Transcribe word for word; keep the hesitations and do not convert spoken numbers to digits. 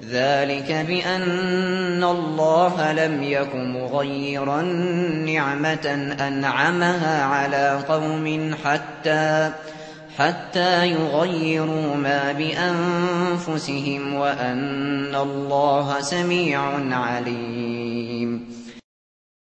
ذلك بأن الله لم يك مغيرا نعمة أنعمها على قوم حتى حتى يغيروا ما بأنفسهم وأن الله سميع عليم.